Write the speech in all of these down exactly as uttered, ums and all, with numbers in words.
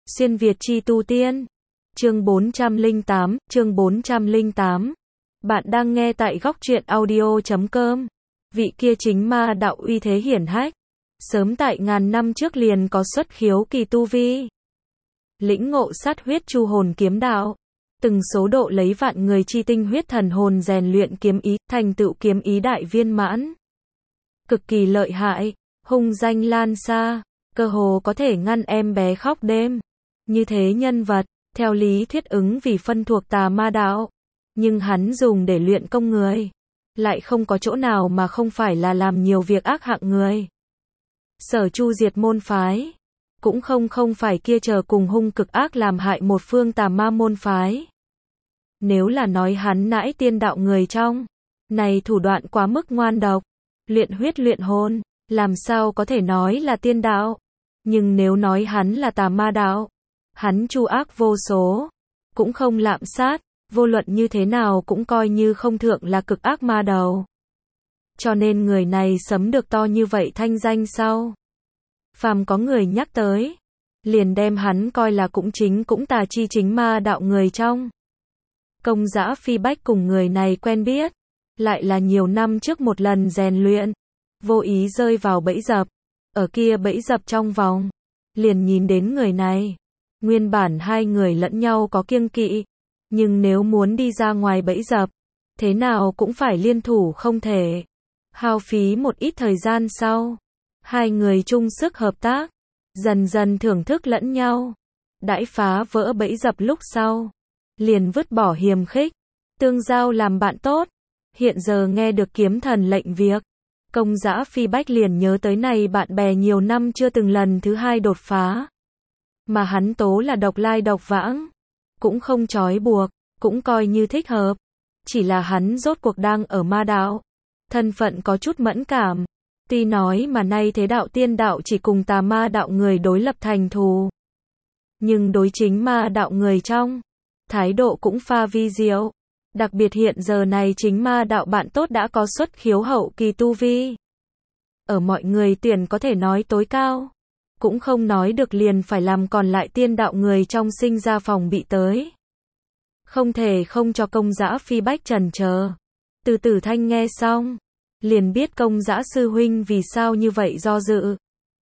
Xuyên Việt chi tu tiên. Chương bốn trăm lẻ tám, chương bốn trăm lẻ tám. Bạn đang nghe tại góc truyện audio chấm com. Vị kia chính ma đạo uy thế hiển hách, sớm tại ngàn năm trước liền có xuất khiếu kỳ tu vi. Lĩnh ngộ sát huyết chu hồn kiếm đạo, từng số độ lấy vạn người chi tinh huyết thần hồn rèn luyện kiếm ý, thành tựu kiếm ý đại viên mãn. Cực kỳ lợi hại, hung danh lan xa, cơ hồ có thể ngăn em bé khóc đêm. Như thế nhân vật, theo lý thuyết ứng vì phân thuộc tà ma đạo, nhưng hắn dùng để luyện công người, lại không có chỗ nào mà không phải là làm nhiều việc ác hạng người. Sở chu diệt môn phái, cũng không không phải kia chờ cùng hung cực ác làm hại một phương tà ma môn phái. Nếu là nói hắn nãi tiên đạo người trong, này thủ đoạn quá mức ngoan độc, luyện huyết luyện hồn, làm sao có thể nói là tiên đạo. Nhưng nếu nói hắn là tà ma đạo, hắn chu ác vô số, cũng không lạm sát, vô luận như thế nào cũng coi như không thượng là cực ác ma đầu. Cho nên người này sấm được to như vậy thanh danh sau, phàm có người nhắc tới, liền đem hắn coi là cũng chính cũng tà chi chính ma đạo người trong. Công Dã Phi Bách cùng người này quen biết, lại là nhiều năm trước một lần rèn luyện, vô ý rơi vào bẫy dập, ở kia bẫy dập trong vòng, liền nhìn đến người này. Nguyên bản hai người lẫn nhau có kiêng kỵ, nhưng nếu muốn đi ra ngoài bẫy dập, thế nào cũng phải liên thủ không thể. Hao phí một ít thời gian sau, hai người chung sức hợp tác, dần dần thưởng thức lẫn nhau. Đãi phá vỡ bẫy dập lúc sau, liền vứt bỏ hiềm khích, tương giao làm bạn tốt. Hiện giờ nghe được kiếm thần lệnh việc, Công Dã Phi Bách liền nhớ tới này bạn bè nhiều năm chưa từng lần thứ hai đột phá. Mà hắn tố là độc lai độc vãng, cũng không trói buộc, cũng coi như thích hợp. Chỉ là hắn rốt cuộc đang ở ma đạo, thân phận có chút mẫn cảm. Tuy nói mà nay thế đạo tiên đạo chỉ cùng tà ma đạo người đối lập thành thù, nhưng đối chính ma đạo người trong, thái độ cũng pha vi diệu. Đặc biệt hiện giờ này chính ma đạo bạn tốt đã có xuất khiếu hậu kỳ tu vi. Ở mọi người tuyển có thể nói tối cao. Cũng không nói được liền phải làm còn lại tiên đạo người trong sinh ra phòng bị tới. Không thể không cho Công Dã Phi Bách trần chờ. Từ Tử Thanh nghe xong, liền biết Công Dã sư huynh vì sao như vậy do dự.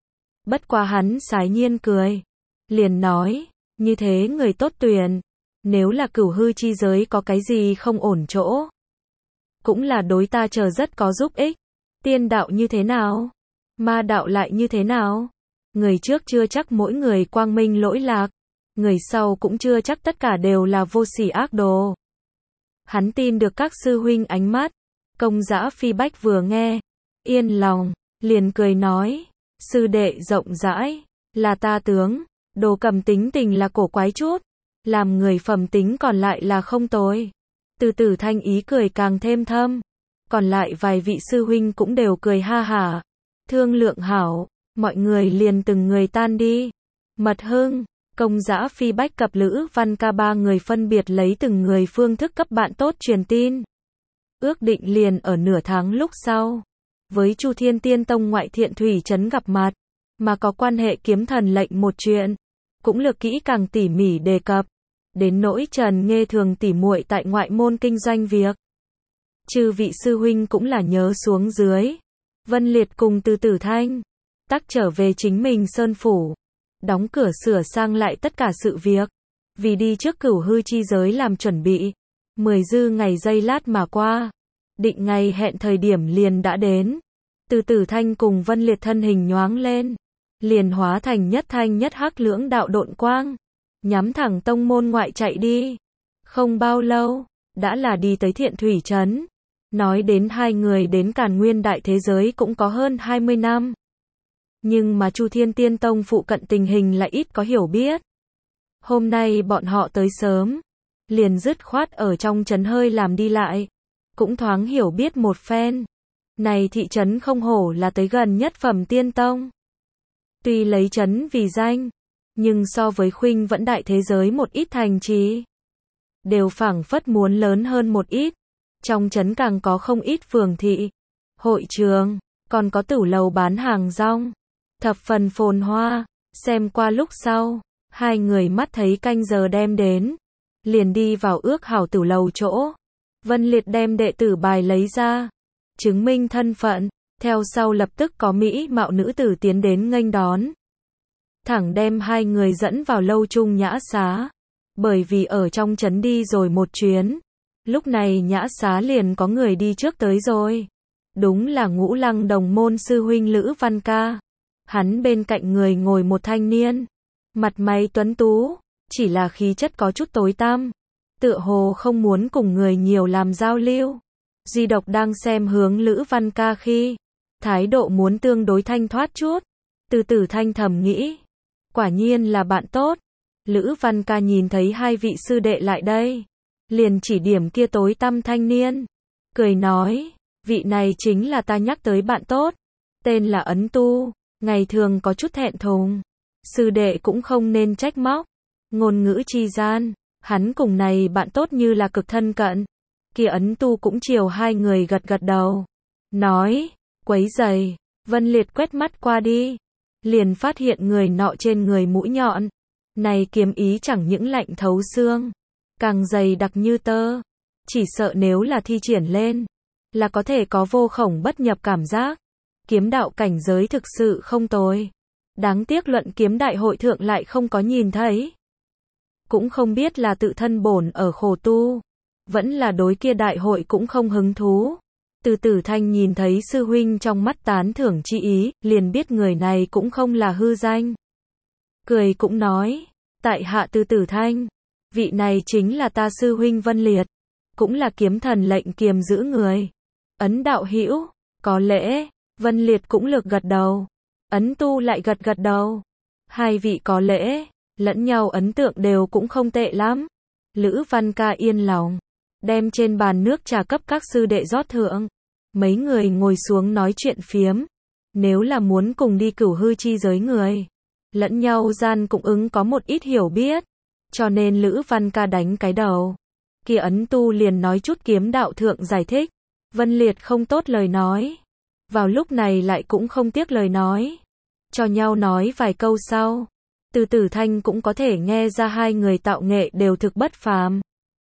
Bất quá hắn sái nhiên cười, liền nói, như thế người tốt tuyển, nếu là cửu hư chi giới có cái gì không ổn chỗ, cũng là đối ta chờ rất có giúp ích. Tiên đạo như thế nào? Ma đạo lại như thế nào? Người trước chưa chắc mỗi người quang minh lỗi lạc, người sau cũng chưa chắc tất cả đều là vô sỉ ác đồ. Hắn tin được các sư huynh ánh mắt. Công Dã Phi Bách vừa nghe, yên lòng, liền cười nói, sư đệ rộng rãi, là ta tướng, đồ cầm tính tình là cổ quái chút, làm người phẩm tính còn lại là không tồi. Từ Tử Thanh ý cười càng thêm thâm, còn lại vài vị sư huynh cũng đều cười ha hả, thương lượng hảo. Mọi người liền từng người tan đi. Mật Hưng, Công Dã Phi Bách cập Lữ Văn Ca ba người phân biệt lấy từng người phương thức cấp bạn tốt truyền tin. Ước định liền ở nửa tháng lúc sau, với Chu Thiên Tiên Tông ngoại Thiện Thủy trấn gặp mặt, mà có quan hệ kiếm thần lệnh một chuyện, cũng lược kỹ càng tỉ mỉ đề cập. Đến nỗi Trần Nghê thường tỉ muội tại ngoại môn kinh doanh việc, chư vị sư huynh cũng là nhớ xuống dưới. Vân Liệt cùng Từ Tử Thanh tắc trở về chính mình sơn phủ, đóng cửa sửa sang lại tất cả sự việc, vì đi trước cửu hư chi giới làm chuẩn bị. Mười dư ngày giây lát mà qua, định ngày hẹn thời điểm liền đã đến. Từ Tử Thanh cùng Vân Liệt thân hình nhoáng lên, liền hóa thành nhất thanh nhất hắc lưỡng đạo độn quang, nhắm thẳng tông môn ngoại chạy đi. Không bao lâu, đã là đi tới Thiện Thủy trấn. Nói đến hai người đến Càn Nguyên đại thế giới cũng có hơn hai mươi năm. Nhưng mà Chu Thiên Tiên Tông phụ cận tình hình lại ít có hiểu biết. Hôm nay bọn họ tới sớm, liền dứt khoát ở trong trấn hơi làm đi lại, cũng thoáng hiểu biết một phen. Này thị trấn không hổ là tới gần nhất phẩm tiên tông. Tuy lấy trấn vì danh, nhưng so với Khuynh Vẫn đại thế giới một ít thành trì, đều phảng phất muốn lớn hơn một ít. Trong trấn càng có không ít phường thị, hội trường, còn có tửu lầu bán hàng rong, thập phần phồn hoa. Xem qua lúc sau, Hai người mắt thấy canh giờ đem đến, liền đi vào ước hảo tử lầu chỗ. Vân Liệt đem đệ tử bài lấy ra, chứng minh thân phận, theo sau lập tức có mỹ mạo nữ tử tiến đến nghênh đón. Thẳng đem hai người dẫn vào lâu chung nhã xá, bởi vì ở trong trấn đi rồi một chuyến. Lúc này nhã xá liền có người đi trước tới rồi. Đúng là Ngũ Lăng đồng môn sư huynh Lữ Văn Ca. Hắn bên cạnh người ngồi một thanh niên, mặt mày tuấn tú, chỉ là khí chất có chút tối tăm, tựa hồ không muốn cùng người nhiều làm giao lưu. Duy độc đang xem hướng Lữ Văn Ca khi, thái độ muốn tương đối thanh thoát chút. Từ Tử Thanh thầm nghĩ, quả nhiên là bạn tốt. Lữ Văn Ca nhìn thấy hai vị sư đệ lại đây, liền chỉ điểm kia tối tăm thanh niên, cười nói, vị này chính là ta nhắc tới bạn tốt, tên là Ấn Tu, ngày thường có chút thẹn thùng, sư đệ cũng không nên trách móc. Ngôn ngữ chi gian, hắn cùng này bạn tốt như là cực thân cận. Kia Ấn Tu cũng chiều hai người gật gật đầu, nói, quấy giày. Vân Liệt quét mắt qua đi, liền phát hiện người nọ trên người mũi nhọn, này kiếm ý chẳng những lạnh thấu xương, càng dày đặc như tơ, chỉ sợ nếu là thi triển lên, là có thể có vô khổng bất nhập cảm giác. Kiếm đạo cảnh giới thực sự không tồi, đáng tiếc luận kiếm đại hội thượng lại không có nhìn thấy. Cũng không biết là tự thân bổn ở khổ tu, vẫn là đối kia đại hội cũng không hứng thú. Từ Tử Thanh nhìn thấy sư huynh trong mắt tán thưởng chi ý, liền biết người này cũng không là hư danh. Cười cũng nói, tại hạ Từ Tử Thanh, vị này chính là ta sư huynh Vân Liệt, cũng là kiếm thần lệnh kiềm giữ người. Ấn đạo hữu, có lễ. Vân Liệt cũng lược gật đầu, Ấn Tu lại gật gật đầu. Hai vị có lễ, lẫn nhau ấn tượng đều cũng không tệ lắm. Lữ Văn Ca yên lòng, đem trên bàn nước trà cấp các sư đệ rót thượng. Mấy người ngồi xuống nói chuyện phiếm. Nếu là muốn cùng đi cửu hư chi giới người, lẫn nhau gian cũng ứng có một ít hiểu biết, cho nên Lữ Văn Ca đánh cái đầu. Kia Ấn Tu liền nói chút kiếm đạo thượng giải thích. Vân Liệt không tốt lời nói, vào lúc này lại cũng không tiếc lời nói, cho nhau nói vài câu sau. Từ Tử Thanh cũng có thể nghe ra hai người tạo nghệ đều thực bất phàm.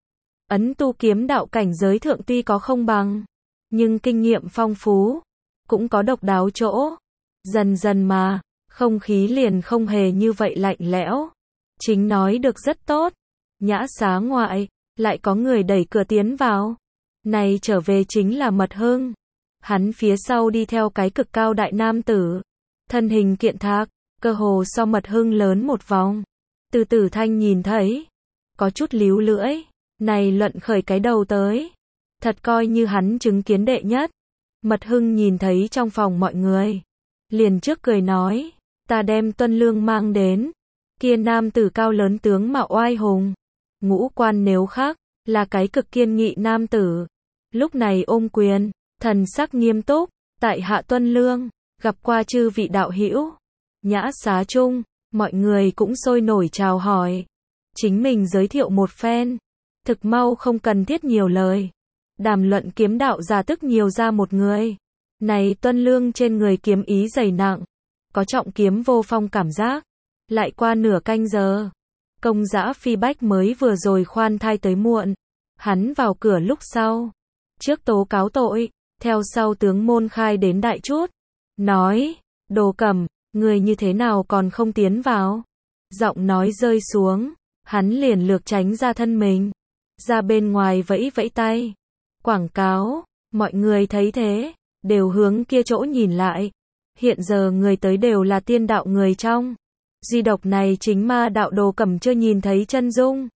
Ấn Tu kiếm đạo cảnh giới thượng tuy có không bằng, nhưng kinh nghiệm phong phú, cũng có độc đáo chỗ. Dần dần mà, không khí liền không hề như vậy lạnh lẽo. Chính nói được rất tốt. Nhã xá ngoại, lại có người đẩy cửa tiến vào. Này trở về chính là Mật Hưng. Hắn phía sau đi theo cái cực cao đại nam tử, thân hình kiện thạc, cơ hồ so Mật Hưng lớn một vòng. Từ Tử Thanh nhìn thấy, có chút líu lưỡi, này luận khởi cái đầu tới, thật coi như hắn chứng kiến đệ nhất. Mật Hưng nhìn thấy trong phòng mọi người, liền trước cười nói, ta đem Tuân Lương mang đến. Kia nam tử cao lớn tướng mạo oai hùng, ngũ quan nếu khác, là cái cực kiên nghị nam tử. Lúc này ôm quyền, thần sắc nghiêm túc, tại hạ Tuân Lương, gặp qua chư vị đạo hữu. Nhã xá chung, mọi người cũng sôi nổi chào hỏi, chính mình giới thiệu một phen, thực mau không cần thiết nhiều lời. Đàm luận kiếm đạo giả tức nhiều ra một người. Này Tuân Lương trên người kiếm ý dày nặng, có trọng kiếm vô phong cảm giác. Lại qua nửa canh giờ, Công Dã Phi Bách mới vừa rồi khoan thai tới muộn. Hắn vào cửa lúc sau, trước tố cáo tội, theo sau tướng môn khai đến đại chút, nói, Đồ Cẩm, người như thế nào còn không tiến vào? Giọng nói rơi xuống, hắn liền lược tránh ra thân mình, ra bên ngoài vẫy vẫy tay, quảng cáo. Mọi người thấy thế, đều hướng kia chỗ nhìn lại. Hiện giờ người tới đều là tiên đạo người trong, duy độc này chính ma đạo Đồ Cẩm chưa nhìn thấy chân dung,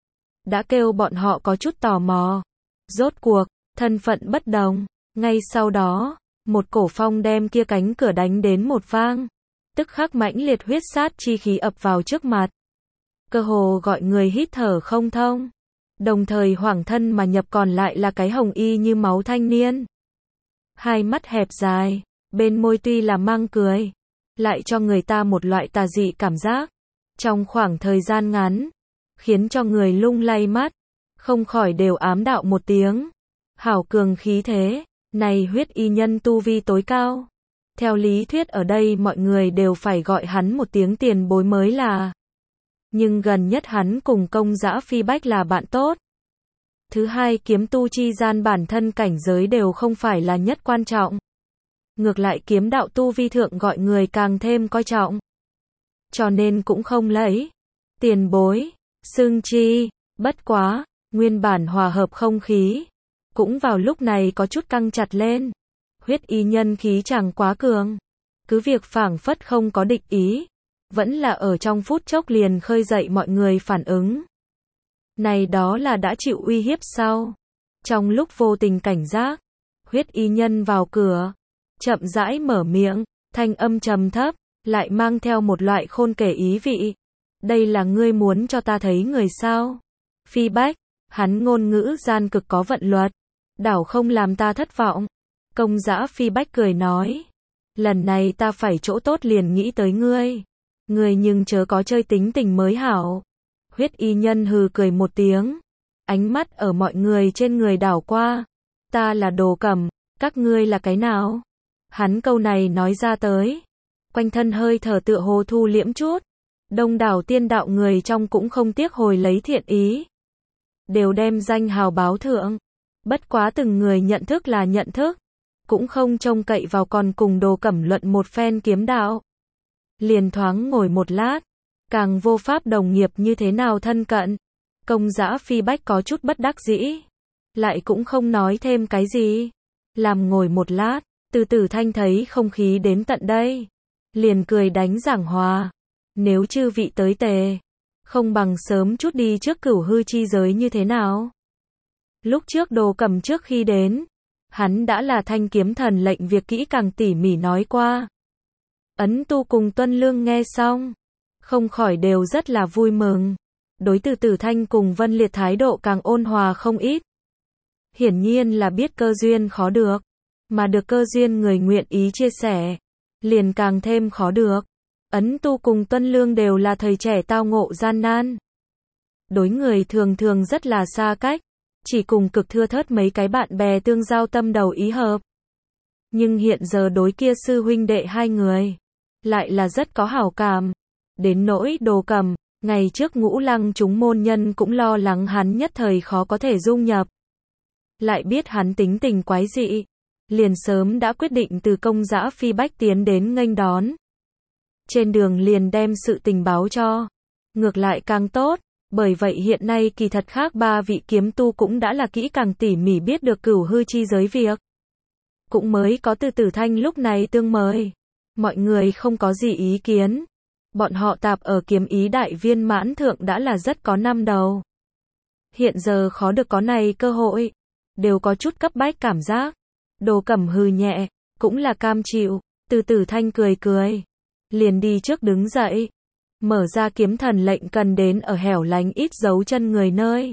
đã kêu bọn họ có chút tò mò. Rốt cuộc, thân phận bất đồng. Ngay sau đó, một cổ phong đem kia cánh cửa đánh đến một vang, tức khắc mãnh liệt huyết sát chi khí ập vào trước mặt, cơ hồ gọi người hít thở không thông. Đồng thời hoảng thân mà nhập còn lại là cái hồng y như máu thanh niên, hai mắt hẹp dài, bên môi tuy là mang cười, lại cho người ta một loại tà dị cảm giác. Trong khoảng thời gian ngắn, khiến cho người lung lay mắt, không khỏi đều ám đạo một tiếng, hảo cường khí thế. Này huyết y nhân tu vi tối cao, theo lý thuyết ở đây mọi người đều phải gọi hắn một tiếng tiền bối mới là. Nhưng gần nhất hắn cùng Công Dã Phi Bách là bạn tốt. Thứ hai, kiếm tu chi gian bản thân cảnh giới đều không phải là nhất quan trọng. Ngược lại kiếm đạo tu vi thượng gọi người càng thêm coi trọng. Cho nên cũng không lấy tiền bối xưng chi, bất quá, nguyên bản hòa hợp không khí, cũng vào lúc này có chút căng chặt lên. Huyết y nhân khí chẳng quá cường, cứ việc phảng phất không có địch ý, vẫn là ở trong phút chốc liền khơi dậy mọi người phản ứng. Này đó là đã chịu uy hiếp sao? Trong lúc vô tình cảnh giác, huyết y nhân vào cửa, chậm rãi mở miệng, thanh âm trầm thấp, lại mang theo một loại khôn kể ý vị. Đây là ngươi muốn cho ta thấy người sao? Phi Bách, hắn ngôn ngữ gian cực có vận luật, đảo không làm ta thất vọng. Công Dã Phi Bách cười nói, lần này ta phải chỗ tốt liền nghĩ tới ngươi. Ngươi nhưng chớ có chơi tính tình mới hảo. Huyết y nhân hừ cười một tiếng, ánh mắt ở mọi người trên người đảo qua. Ta là Đồ Cẩm, các ngươi là cái nào? Hắn câu này nói ra tới, quanh thân hơi thở tựa hồ thu liễm chút. Đông đảo tiên đạo người trong cũng không tiếc hồi lấy thiện ý, đều đem danh hào báo thượng. Bất quá từng người nhận thức là nhận thức, cũng không trông cậy vào còn cùng Đồ Cẩm luận một phen kiếm đạo. Liền thoáng ngồi một lát, càng vô pháp đồng nghiệp như thế nào thân cận. Công Dã Phi Bách có chút bất đắc dĩ, lại cũng không nói thêm cái gì. Làm ngồi một lát, Từ Tử Thanh thấy không khí đến tận đây, liền cười đánh giảng hòa. Nếu chư vị tới tề, không bằng sớm chút đi trước cửu hư chi giới như thế nào? Lúc trước Đồ Cẩm trước khi đến, hắn đã là Thanh Kiếm Thần lệnh việc kỹ càng tỉ mỉ nói qua. Ấn Tu cùng Tuân Lương nghe xong, không khỏi đều rất là vui mừng. Đối Từ Tử Thanh cùng Vân Liệt thái độ càng ôn hòa không ít. Hiển nhiên là biết cơ duyên khó được, mà được cơ duyên người nguyện ý chia sẻ, liền càng thêm khó được. Ấn Tu cùng Tuân Lương đều là thời trẻ tao ngộ gian nan. Đối người thường thường rất là xa cách, chỉ cùng cực thưa thớt mấy cái bạn bè tương giao tâm đầu ý hợp. Nhưng hiện giờ đối kia sư huynh đệ hai người, lại là rất có hảo cảm. Đến nỗi Đồ Cẩm, ngày trước Ngũ Lăng chúng môn nhân cũng lo lắng hắn nhất thời khó có thể dung nhập. Lại biết hắn tính tình quái dị, liền sớm đã quyết định từ Công Dã Phi Bách tiến đến nghênh đón. Trên đường liền đem sự tình báo cho, ngược lại càng tốt, bởi vậy hiện nay kỳ thật khác ba vị kiếm tu cũng đã là kỹ càng tỉ mỉ biết được cửu hư chi giới việc. Cũng mới có Từ Tử Thanh lúc này tương mời, mọi người không có gì ý kiến. Bọn họ tạp ở kiếm ý đại viên mãn thượng đã là rất có năm đầu. Hiện giờ khó được có này cơ hội, đều có chút cấp bách cảm giác. Đồ Cẩm hừ nhẹ, cũng là cam chịu. Từ Tử Thanh cười cười, liền đi trước đứng dậy, mở ra kiếm thần lệnh cần đến ở hẻo lánh ít dấu chân người nơi,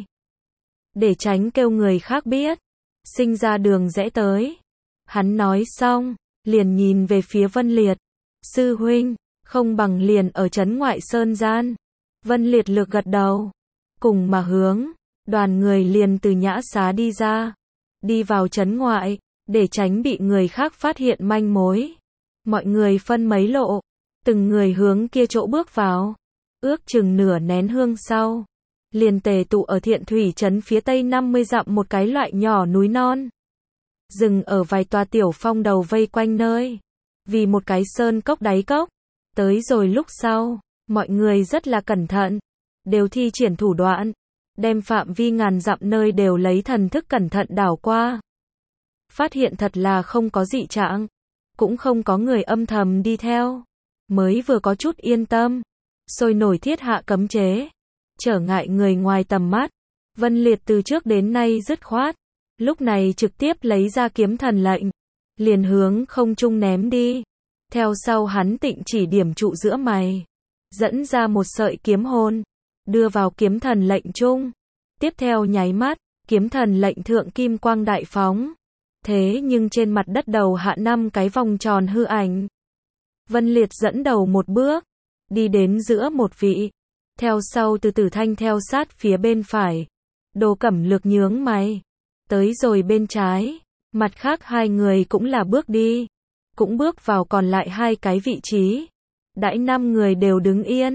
để tránh kêu người khác biết, sinh ra đường rẽ tới. Hắn nói xong, liền nhìn về phía Vân Liệt, sư huynh, không bằng liền ở trấn ngoại sơn gian. Vân Liệt lược gật đầu, cùng mà hướng, đoàn người liền từ nhã xá đi ra, đi vào trấn ngoại, để tránh bị người khác phát hiện manh mối. Mọi người phân mấy lộ, từng người hướng kia chỗ bước vào, ước chừng nửa nén hương sau, liền tề tụ ở Thiện Thủy trấn phía tây năm mươi dặm một cái loại nhỏ núi non. Dừng ở vài tòa tiểu phong đầu vây quanh nơi, vì một cái sơn cốc đáy cốc. Tới rồi lúc sau, mọi người rất là cẩn thận, đều thi triển thủ đoạn, đem phạm vi ngàn dặm nơi đều lấy thần thức cẩn thận đảo qua. Phát hiện thật là không có dị trạng, cũng không có người âm thầm đi theo, mới vừa có chút yên tâm, sôi nổi thiết hạ cấm chế, trở ngại người ngoài tầm mắt. Vân Liệt từ trước đến nay dứt khoát, lúc này trực tiếp lấy ra kiếm thần lệnh, liền hướng không trung ném đi. Theo sau hắn tịnh chỉ điểm trụ giữa mày, dẫn ra một sợi kiếm hồn, đưa vào kiếm thần lệnh trung. Tiếp theo nháy mắt, kiếm thần lệnh thượng kim quang đại phóng. Thế nhưng trên mặt đất đầu hạ năm cái vòng tròn hư ảnh. Vân Liệt dẫn đầu một bước, đi đến giữa một vị. Theo sau Từ Tử Thanh theo sát phía bên phải. Đồ Cẩm lược nhướng mày. Tới rồi bên trái, mặt khác hai người cũng là bước đi. Cũng bước vào còn lại hai cái vị trí. Đãi năm người đều đứng yên.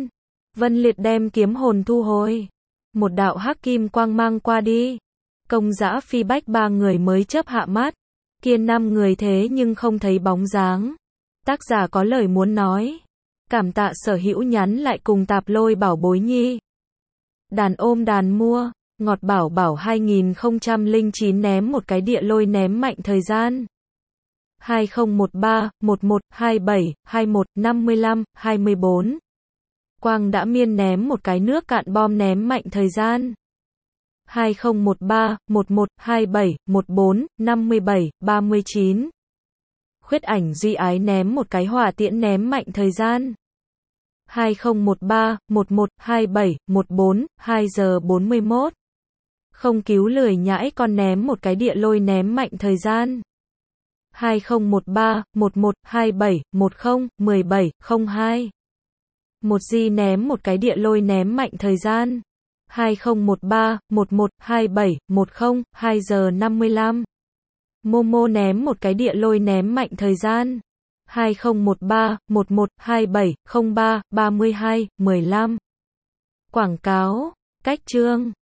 Vân Liệt đem kiếm hồn thu hồi. Một đạo hắc kim quang mang qua đi. Công Dã Phi Bách ba người mới chớp hạ mắt. Kia năm người thế nhưng không thấy bóng dáng. Tác giả có lời muốn nói. Cảm tạ Sở Hữu nhắn lại cùng Tạp Lôi bảo bối nhi. Đàn ôm đàn mua. Ngọt bảo bảo hai nghìn không trăm lẻ chín ném một cái địa lôi ném mạnh thời gian. hai không một ba, một một, hai bảy, hai một, năm lăm, hai mươi bốn. Quang đã miên ném một cái nước cạn bom ném mạnh thời gian. hai không một ba, một một, hai bảy, một bốn, năm bảy, ba mươi chín. Khuyết Ảnh Duy Ái ném một cái hỏa tiễn ném mạnh thời gian. hai không một ba, một một, hai bảy, một bốn, hai giờ bốn mươi mốt. Không Cứu Lười Nhãi Con ném một cái địa lôi ném mạnh thời gian. hai không một ba, một một, hai bảy, một không, một bảy, không hai. Một Di ném một cái địa lôi ném mạnh thời gian. hai không một ba, một một, hai bảy, một không, hai giờ năm mươi lăm. Momo ném một cái địa lôi ném mạnh thời gian. hai không một ba, một một, hai bảy, không ba, ba mươi hai, mười lăm. Quảng cáo, cách chương